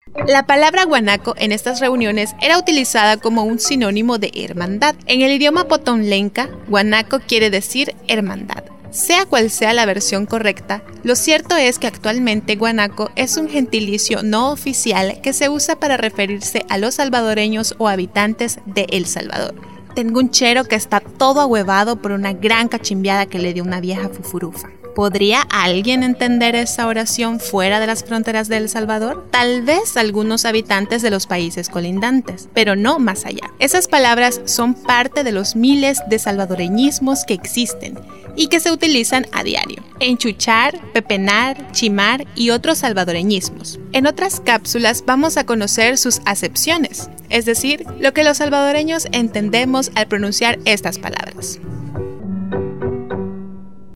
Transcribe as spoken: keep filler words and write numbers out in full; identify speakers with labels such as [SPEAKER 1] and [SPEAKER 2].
[SPEAKER 1] La palabra guanaco en estas reuniones era utilizada como un sinónimo de hermandad. En el idioma potonlenca, guanaco quiere decir hermandad. Sea cual sea la versión correcta, lo cierto es que actualmente guanaco es un gentilicio no oficial que se usa para referirse a los salvadoreños o habitantes de El Salvador. Tengo un chero que está todo ahuevado por una gran cachimbiada que le dio una vieja fufurufa. ¿Podría alguien entender esa oración fuera de las fronteras de El Salvador? Tal vez algunos habitantes de los países colindantes, pero no más allá. Esas palabras son parte de los miles de salvadoreñismos que existen y que se utilizan a diario. Enchuchar, pepenar, chimar y otros salvadoreñismos. En otras cápsulas vamos a conocer sus acepciones, es decir, lo que los salvadoreños entendemos al pronunciar estas palabras.